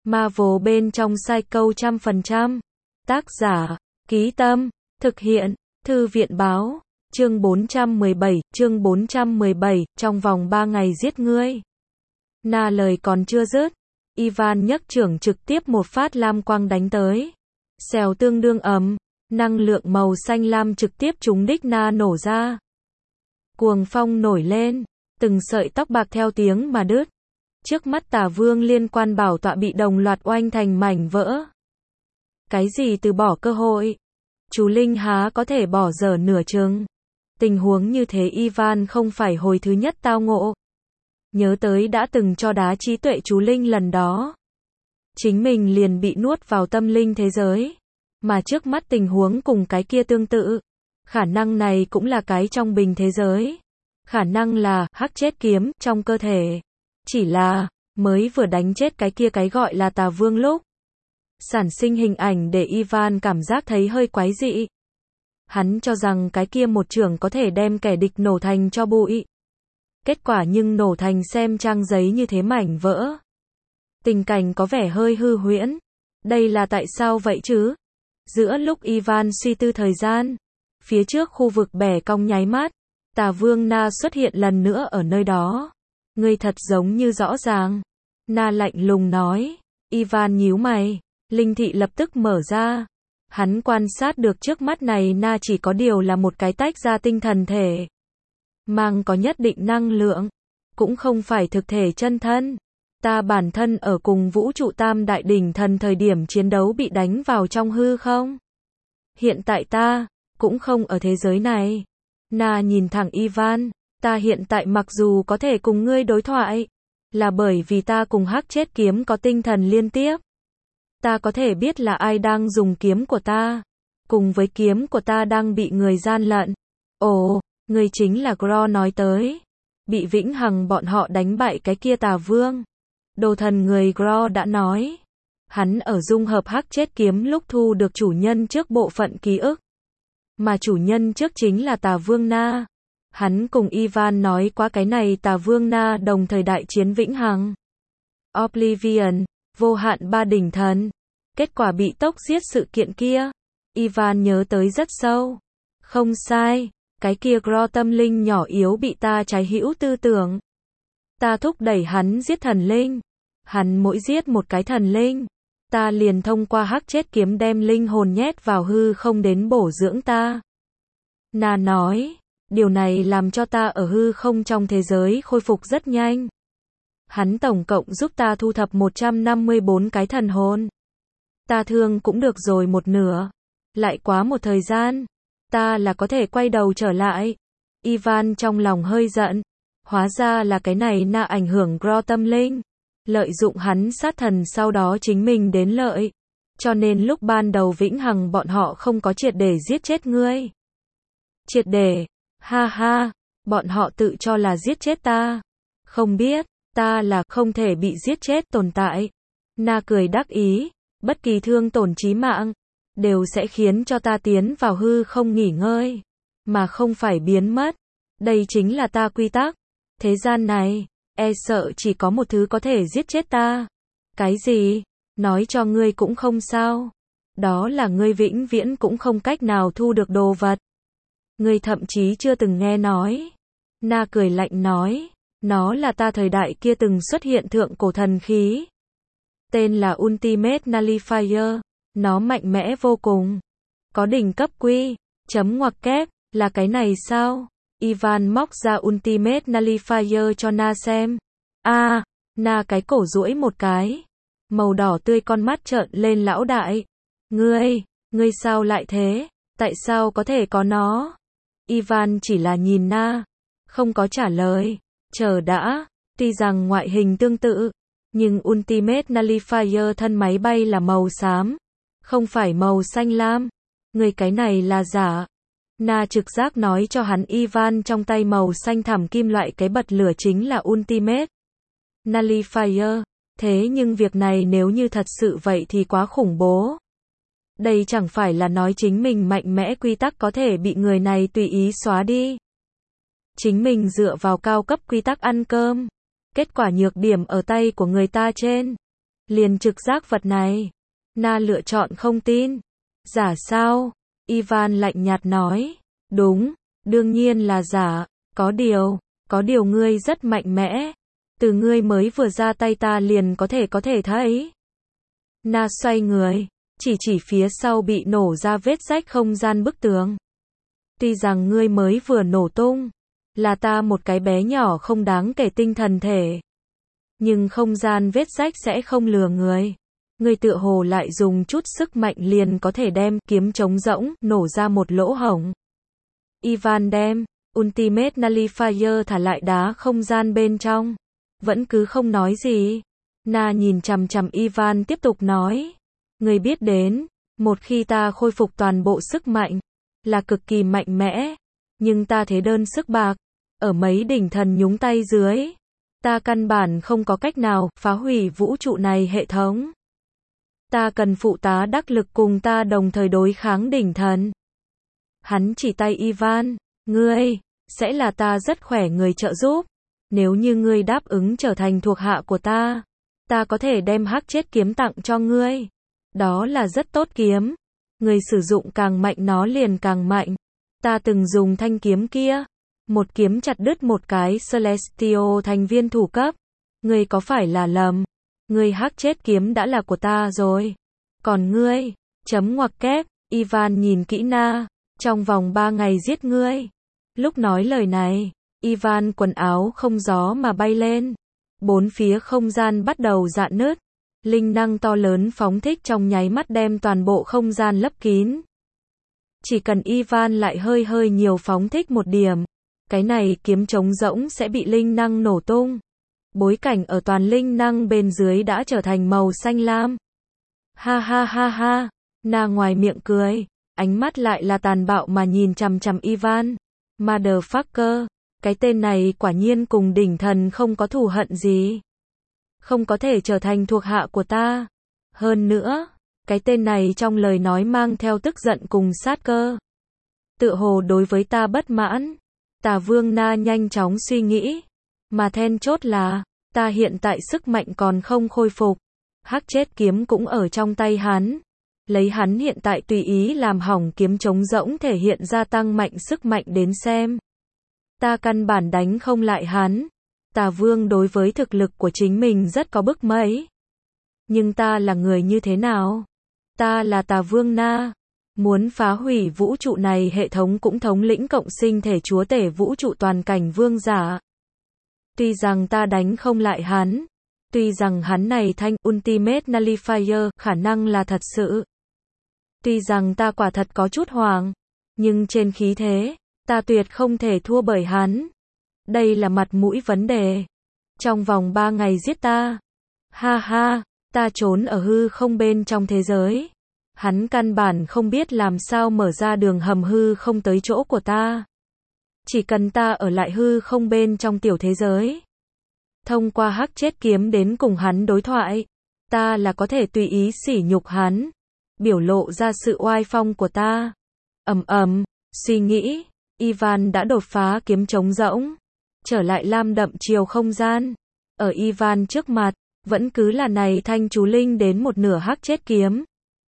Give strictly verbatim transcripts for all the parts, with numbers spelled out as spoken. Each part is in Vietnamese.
Marvel bên trong Psycho trăm phần trăm. Tác giả, Ký Tâm, thực hiện, Thư viện báo, chương bốn trăm mười bảy, chương bốn trăm mười bảy, trong vòng ba ngày giết ngươi. Na lời còn chưa dứt, Ivan nhấc chưởng trực tiếp một phát lam quang đánh tới. Xèo tương đương ấm, năng lượng màu xanh lam trực tiếp trúng đích Na nổ ra. Cuồng phong nổi lên, từng sợi tóc bạc theo tiếng mà đứt. Trước mắt Tả Vương liên quan bảo tọa bị đồng loạt oanh thành mảnh vỡ. Cái gì từ bỏ cơ hội? Chú Linh há có thể bỏ dở nửa chừng. Tình huống như thế Ivan không phải hồi thứ nhất tao ngộ. Nhớ tới đã từng cho đá trí tuệ chú Linh lần đó. Chính mình liền bị nuốt vào tâm linh thế giới. Mà trước mắt tình huống cùng cái kia tương tự. Khả năng này cũng là cái trong bình thế giới. Khả năng là hắc chết kiếm trong cơ thể. Chỉ là, mới vừa đánh chết cái kia cái gọi là Tà Vương lúc. Sản sinh hình ảnh để Ivan cảm giác thấy hơi quái dị. Hắn cho rằng cái kia một chưởng có thể đem kẻ địch nổ thành cho bụi. Kết quả nhưng nổ thành xem trang giấy như thế mảnh vỡ. Tình cảnh có vẻ hơi hư huyễn. Đây là tại sao vậy chứ? Giữa lúc Ivan suy tư thời gian, phía trước khu vực bẻ cong nháy mắt, Tà Vương Na xuất hiện lần nữa ở nơi đó. Ngươi thật giống như rõ ràng. Na lạnh lùng nói. Ivan nhíu mày. Linh thị lập tức mở ra. Hắn quan sát được trước mắt này Na chỉ có điều là một cái tách ra tinh thần thể. Mang có nhất định năng lượng. Cũng không phải thực thể chân thân. Ta bản thân ở cùng vũ trụ tam đại đỉnh thần thời điểm chiến đấu bị đánh vào trong hư không? Hiện tại ta, cũng không ở thế giới này. Na nhìn thẳng Ivan. Ta hiện tại mặc dù có thể cùng ngươi đối thoại, là bởi vì ta cùng hắc chết kiếm có tinh thần liên tiếp. Ta có thể biết là ai đang dùng kiếm của ta, cùng với kiếm của ta đang bị người gian lận. Ồ, ngươi chính là Gro nói tới. Bị Vĩnh Hằng bọn họ đánh bại cái kia Tà Vương. Đồ thần người Gro đã nói. Hắn ở dung hợp hắc chết kiếm lúc thu được chủ nhân trước bộ phận ký ức. Mà chủ nhân trước chính là Tà Vương Na. Hắn cùng Ivan nói qua cái này Tà Vương Na đồng thời đại chiến Vĩnh Hằng. Oblivion, vô hạn ba đỉnh thần. Kết quả bị tốc giết sự kiện kia. Ivan nhớ tới rất sâu. Không sai, cái kia Gro tâm linh nhỏ yếu bị ta trái hữu tư tưởng. Ta thúc đẩy hắn giết thần linh. Hắn mỗi giết một cái thần linh. Ta liền thông qua hắc chết kiếm đem linh hồn nhét vào hư không đến bổ dưỡng ta. Na nói. Điều này làm cho ta ở hư không trong thế giới khôi phục rất nhanh. Hắn tổng cộng giúp ta thu thập một trăm năm mươi bốn cái thần hồn. Ta thương cũng được rồi một nửa. Lại quá một thời gian. Ta là có thể quay đầu trở lại. Ivan trong lòng hơi giận. Hóa ra là cái này Na ảnh hưởng Gro tâm linh. Lợi dụng hắn sát thần sau đó chính mình đến lợi. Cho nên lúc ban đầu Vĩnh Hằng bọn họ không có triệt để giết chết ngươi. Triệt để. Ha ha, bọn họ tự cho là giết chết ta. Không biết, ta là không thể bị giết chết tồn tại. Na cười đắc ý, bất kỳ thương tổn chí mạng, đều sẽ khiến cho ta tiến vào hư không nghỉ ngơi, mà không phải biến mất. Đây chính là ta quy tắc. Thế gian này, e sợ chỉ có một thứ có thể giết chết ta. Cái gì? Nói cho ngươi cũng không sao. Đó là ngươi vĩnh viễn cũng không cách nào thu được đồ vật. Ngươi thậm chí chưa từng nghe nói. Na cười lạnh nói. Nó là ta thời đại kia từng xuất hiện thượng cổ thần khí. Tên là Ultimate Nullifier. Nó mạnh mẽ vô cùng. Có đỉnh cấp quy. Chấm ngoặc kép. Là cái này sao? Ivan móc ra Ultimate Nullifier cho Na xem. A, à, Na cái cổ duỗi một cái. Màu đỏ tươi con mắt trợn lên lão đại. Ngươi, ngươi sao lại thế? Tại sao có thể có nó? Ivan chỉ là nhìn Na, không có trả lời. Chờ đã, tuy rằng ngoại hình tương tự, nhưng Ultimate Nullifier thân máy bay là màu xám, không phải màu xanh lam. Người cái này là giả. Na trực giác nói cho hắn Ivan trong tay màu xanh thẳm kim loại cái bật lửa chính là Ultimate Nullifier. Thế nhưng việc này nếu như thật sự vậy thì quá khủng bố. Đây chẳng phải là nói chính mình mạnh mẽ quy tắc có thể bị người này tùy ý xóa đi. Chính mình dựa vào cao cấp quy tắc ăn cơm. Kết quả nhược điểm ở tay của người ta trên. Liền trực giác vật này. Na lựa chọn không tin. Giả sao? Ivan lạnh nhạt nói. Đúng, đương nhiên là giả. Có điều, có điều ngươi rất mạnh mẽ. Từ ngươi mới vừa ra tay ta liền có thể có thể thấy. Na xoay người, chỉ chỉ phía sau bị nổ ra vết rách không gian bức tường. Tuy rằng ngươi mới vừa nổ tung, là ta một cái bé nhỏ không đáng kể tinh thần thể. Nhưng không gian vết rách sẽ không lừa người. Ngươi tựa hồ lại dùng chút sức mạnh liền có thể đem kiếm trống rỗng nổ ra một lỗ hổng. Ivan đem Ultimate Nullifier thả lại đá không gian bên trong. Vẫn cứ không nói gì. Na nhìn chằm chằm Ivan tiếp tục nói. Ngươi biết đến, một khi ta khôi phục toàn bộ sức mạnh, là cực kỳ mạnh mẽ. Nhưng ta thế đơn sức bạc. Ở mấy đỉnh thần nhúng tay dưới. Ta căn bản không có cách nào phá hủy vũ trụ này hệ thống. Ta cần phụ tá đắc lực cùng ta đồng thời đối kháng đỉnh thần. Hắn chỉ tay Ivan. Ngươi, sẽ là ta rất khỏe người trợ giúp. Nếu như ngươi đáp ứng trở thành thuộc hạ của ta, ta có thể đem hắc chết kiếm tặng cho ngươi. Đó là rất tốt kiếm. Ngươi sử dụng càng mạnh nó liền càng mạnh. Ta từng dùng thanh kiếm kia. Một kiếm chặt đứt một cái Celestial thành viên thủ cấp. Ngươi có phải là lầm? Ngươi hắc chết kiếm đã là của ta rồi. Còn ngươi, chấm ngoặc kép, Ivan nhìn kỹ Na. Trong vòng ba ngày giết ngươi. Lúc nói lời này, Ivan quần áo không gió mà bay lên. Bốn phía không gian bắt đầu rạn nứt. Linh năng to lớn phóng thích trong nháy mắt đem toàn bộ không gian lấp kín. Chỉ cần Ivan lại hơi hơi nhiều phóng thích một điểm, cái này kiếm trống rỗng sẽ bị linh năng nổ tung. Bối cảnh ở toàn linh năng bên dưới đã trở thành màu xanh lam. Ha ha ha ha, Na ngoài miệng cười, ánh mắt lại là tàn bạo mà nhìn chằm chằm Ivan. Motherfucker, cái tên này quả nhiên cùng đỉnh thần không có thù hận gì. Không có thể trở thành thuộc hạ của ta. Hơn nữa, cái tên này trong lời nói mang theo tức giận cùng sát cơ. Tựa hồ đối với ta bất mãn. Tà Vương Na nhanh chóng suy nghĩ. Mà then chốt là, ta hiện tại sức mạnh còn không khôi phục. Hắc chết kiếm cũng ở trong tay hắn. Lấy hắn hiện tại tùy ý làm hỏng kiếm trống rỗng thể hiện ra tăng mạnh sức mạnh đến xem. Ta căn bản đánh không lại hắn. Tà Vương đối với thực lực của chính mình rất có bức mấy. Nhưng ta là người như thế nào? Ta là Tà Vương Na. Muốn phá hủy vũ trụ này hệ thống cũng thống lĩnh cộng sinh thể chúa tể vũ trụ toàn cảnh vương giả. Tuy rằng ta đánh không lại hắn. Tuy rằng hắn này thanh Ultimate Nullifier khả năng là thật sự. Tuy rằng ta quả thật có chút hoàng. Nhưng trên khí thế, ta tuyệt không thể thua bởi hắn. Đây là mặt mũi vấn đề. Trong vòng ba ngày giết ta. Ha ha, ta trốn ở hư không bên trong thế giới. Hắn căn bản không biết làm sao mở ra đường hầm hư không tới chỗ của ta. Chỉ cần ta ở lại hư không bên trong tiểu thế giới. Thông qua hắc chết kiếm đến cùng hắn đối thoại. Ta là có thể tùy ý sỉ nhục hắn. Biểu lộ ra sự oai phong của ta. Ầm ầm, suy nghĩ. Ivan đã đột phá kiếm trống rỗng. Trở lại lam đậm chiều không gian. Ở Ivan trước mặt, vẫn cứ là này thanh chú linh đến một nửa hắc chết kiếm.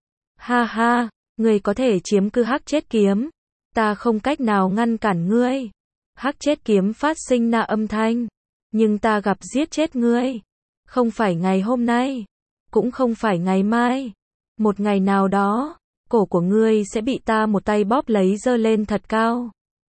Ha ha, ngươi có thể chiếm cứ hắc chết kiếm. Ta không cách nào ngăn cản ngươi. Hắc chết kiếm phát sinh na âm thanh. Nhưng ta gặp giết chết ngươi. Không phải ngày hôm nay. Cũng không phải ngày mai. Một ngày nào đó, cổ của ngươi sẽ bị ta một tay bóp lấy giơ lên thật cao.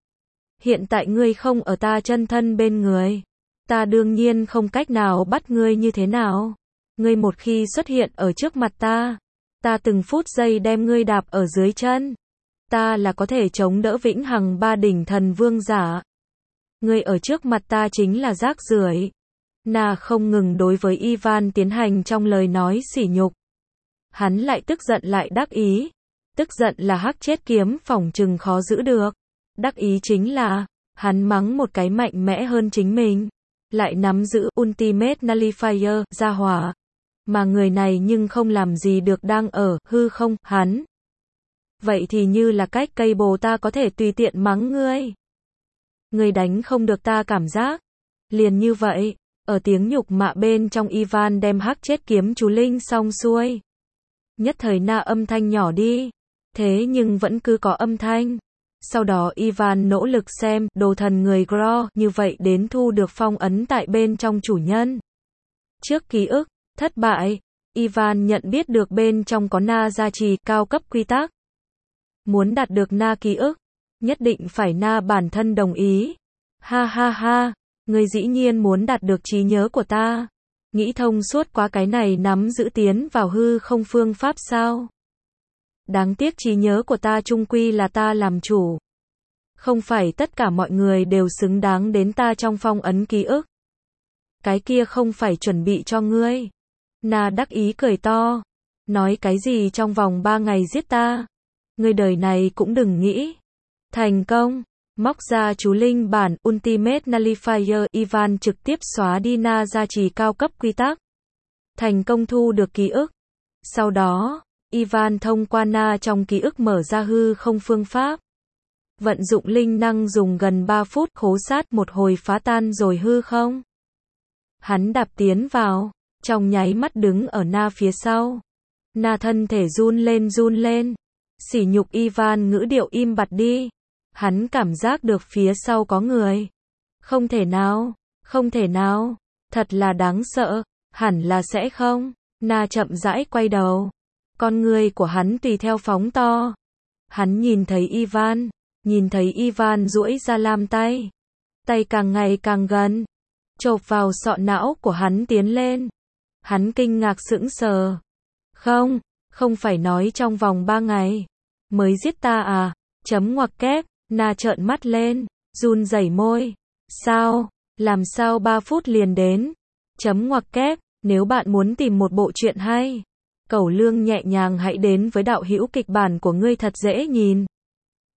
Hiện tại ngươi không ở ta chân thân bên người. Ta đương nhiên không cách nào bắt ngươi như thế nào. Ngươi một khi xuất hiện ở trước mặt ta, ta từng phút giây đem ngươi đạp ở dưới chân. Ta là có thể chống đỡ vĩnh hằng ba đỉnh thần vương giả. Ngươi ở trước mặt ta chính là rác rưởi. Na không ngừng đối với Ivan tiến hành trong lời nói sỉ nhục. Hắn lại tức giận lại đắc ý. Tức giận là hắc chết kiếm phỏng chừng khó giữ được. Đắc ý chính là, hắn mắng một cái mạnh mẽ hơn chính mình. Lại nắm giữ Ultimate Nullifier, ra hỏa. Mà người này nhưng không làm gì được đang ở, hư không, hắn. Vậy thì như là cách cây bồ ta có thể tùy tiện mắng ngươi. Ngươi đánh không được ta cảm giác. Liền như vậy, Ở tiếng nhục mạ bên trong Ivan đem hắc chết kiếm chú linh xong xuôi. Nhất thời Na âm thanh nhỏ đi. Thế nhưng vẫn cứ có âm thanh. Sau đó Ivan nỗ lực xem đồ thần người Gro như vậy đến thu được phong ấn tại bên trong chủ nhân. Trước ký ức, thất bại, Ivan nhận biết được bên trong có Na gia trì cao cấp quy tắc. Muốn đạt được Na ký ức, nhất định phải Na bản thân đồng ý. Ha ha ha, người dĩ nhiên muốn đạt được trí nhớ của ta. Nghĩ thông suốt quá cái này nắm giữ tiến vào hư không phương pháp sao? Đáng tiếc trí nhớ của ta chung quy là ta làm chủ. Không phải tất cả mọi người đều xứng đáng đến ta trong phong ấn ký ức. Cái kia không phải chuẩn bị cho ngươi. Na đắc ý cười to. Nói cái gì trong vòng ba ngày giết ta. Ngươi đời này cũng đừng nghĩ. Thành công. Móc ra chú linh bản Ultimate Nullifier, Ivan trực tiếp xóa đi Na gia trì cao cấp quy tắc. Thành công thu được ký ức. Sau đó, Ivan thông qua Na trong ký ức mở ra hư không phương pháp. Vận dụng linh năng dùng gần ba phút khố sát một hồi phá tan rồi hư không. Hắn đạp tiến vào, trong nháy mắt đứng ở Na phía sau. Na thân thể run lên run lên. Sỉ nhục Ivan ngữ điệu im bặt đi. Hắn cảm giác được phía sau có người. Không thể nào, không thể nào, thật là đáng sợ, hẳn là sẽ không. Na chậm rãi quay đầu. Con người của hắn tùy theo phóng to. Hắn nhìn thấy Ivan, nhìn thấy Ivan duỗi ra làm tay. Tay càng ngày càng gần, chộp vào sọ não của hắn tiến lên. Hắn kinh ngạc sững sờ. Không, không phải nói trong vòng ba ngày mới giết ta à? Chấm ngoặc kép. Na trợn mắt lên, run rẩy môi. Sao? Làm sao ba phút liền đến? Chấm ngoặc kép. Nếu bạn muốn tìm một bộ truyện hay, cẩu lương nhẹ nhàng hãy đến với đạo hữu kịch bản của ngươi thật dễ nhìn.